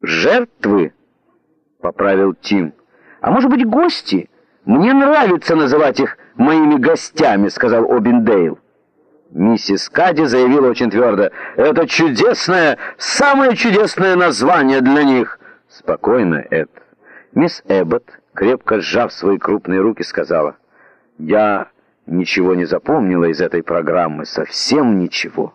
жертвы, поправил Тим. А может быть, гости? Мне нравится называть их моими гостями, сказал Обиндейл. Миссис Кади заявила очень твердо: это чудесное, самое чудесное название для них. Спокойно, Эд. Мисс Эбботт, крепко сжав свои крупные руки, сказала: я ничего не запомнила из этой программы, совсем ничего.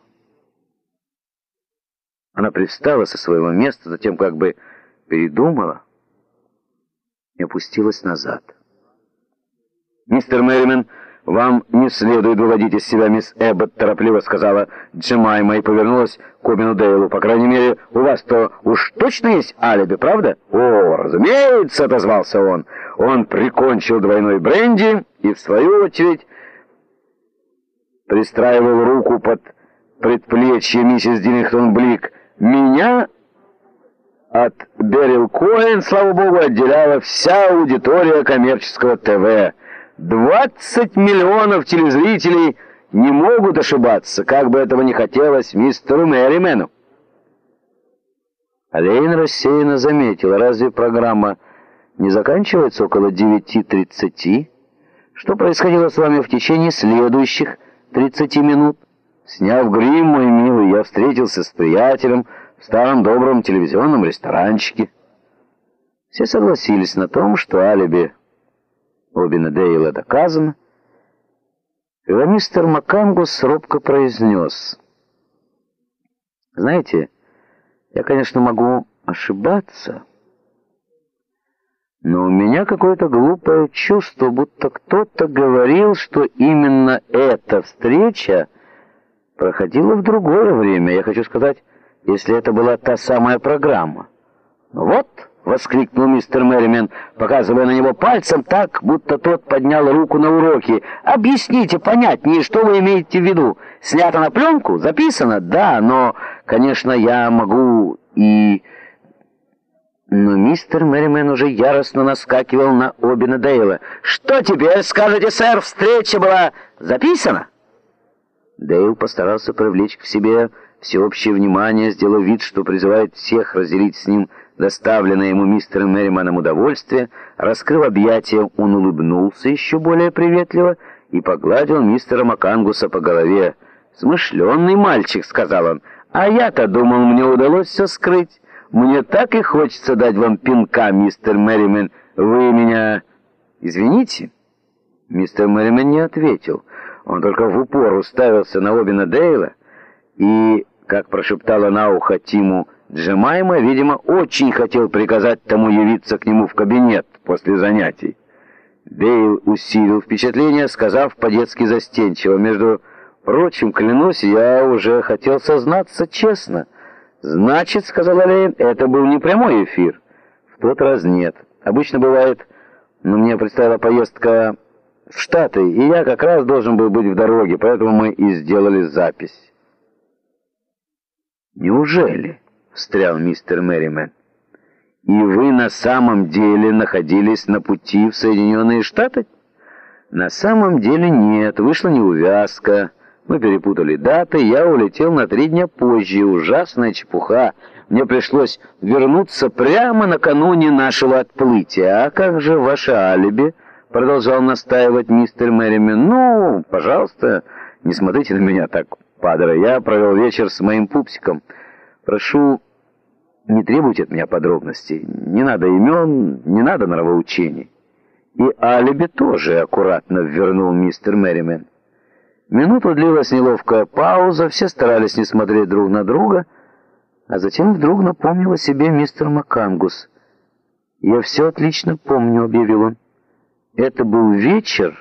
Она привстала со своего места, затем как бы передумала и опустилась назад. «Мистер Мерримен, вам не следует выводить из себя мисс Эбботт», торопливо сказала Джемайма и повернулась к Обину Дейлу. «По крайней мере, у вас-то уж точно есть алиби, правда?» «О, разумеется», — отозвался он. Он прикончил двойной бренди и, в свою очередь, пристраивал руку под предплечье миссис Диллингтон Блик. «Меня от Берил Коэн, слава богу, отделяла вся аудитория коммерческого ТВ. 20 миллионов телезрителей не могут ошибаться, как бы этого ни хотелось мистеру Мерримену». Лейн рассеянно заметил: разве программа не заканчивается около 9:30? Что происходило с вами в течение следующих 30 минут? Сняв грим, мой милый, я встретился с приятелем в старом добром телевизионном ресторанчике. Все согласились на том, что алиби Обина Дейла доказано. Когда мистер Макангус робко произнес: знаете, я, конечно, могу ошибаться, но у меня какое-то глупое чувство, будто кто-то говорил, что именно эта встреча проходила в другое время. Я хочу сказать, если это была та самая программа. «Вот!» — воскликнул мистер Мерримен, показывая на него пальцем так, будто тот поднял руку на уроке. «Объясните понятнее, что вы имеете в виду? Снято на пленку? Записано? Да, но, конечно, я могу и...» Но мистер Мерримен уже яростно наскакивал на Обина Дейла. «Что теперь скажете, сэр? Встреча была записана?» Дейл постарался привлечь к себе всеобщее внимание, сделав вид, что призывает всех разделить с ним доставленное ему мистером Меррименом удовольствие. Раскрыв объятия, он улыбнулся еще более приветливо и погладил мистера Макангуса по голове. «Смышленый мальчик», — сказал он, — «а я-то думал, мне удалось все скрыть. Мне так и хочется дать вам пинка, мистер Мерримен. Вы меня извините?» Мистер Мерримен не ответил. Он только в упор уставился на Обина Дейла и, как прошептала на ухо Тиму Джемайма, видимо, очень хотел приказать тому явиться к нему в кабинет после занятий. Дейл усилил впечатление, сказав по-детски застенчиво: «Между прочим, клянусь, я уже хотел сознаться честно». «Значит, — сказала Лейн, — это был не прямой эфир?» «В тот раз нет. Обычно бывает, но мне предстояла поездка в Штаты, и я как раз должен был быть в дороге, поэтому мы и сделали запись». «Неужели?» — встрял мистер Мерримен. «И вы на самом деле находились на пути в Соединенные Штаты?» «На самом деле нет, вышла неувязка. Мы перепутали даты, я улетел на 3 дня позже. Ужасная чепуха. Мне пришлось вернуться прямо накануне нашего отплытия. А как же ваше алиби?» — продолжал настаивать мистер Мерримен. «Ну, пожалуйста, не смотрите на меня так, падре. Я провел вечер с моим пупсиком. Прошу, не требуйте от меня подробностей. Не надо имен, не надо нравоучений». «И алиби тоже», — аккуратно ввернул мистер Мерримен. Минуту длилась неловкая пауза, все старались не смотреть друг на друга, а затем вдруг напомнил о себе мистер Макангус. «Я все отлично помню», — объявил он. «Это был вечер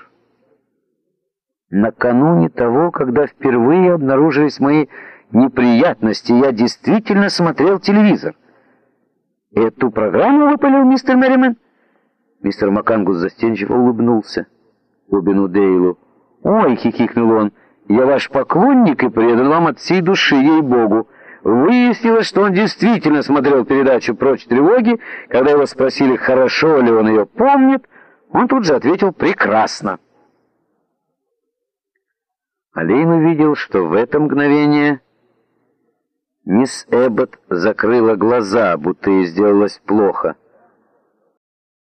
накануне того, когда впервые обнаружились мои неприятности. Я действительно смотрел телевизор». «Эту программу выпалил мистер Мерримен?» Мистер Макангус застенчиво улыбнулся Обину Дейлу. «Ой!» — хихикнул он. «Я ваш поклонник и предан вам от всей души, ей-богу». Выяснилось, что он действительно смотрел передачу «Прочь тревоги». Когда его спросили, хорошо ли он ее помнит, он тут же ответил «прекрасно». Лейн увидел, что в это мгновение Мисс Эббот закрыла глаза, будто ей сделалось плохо.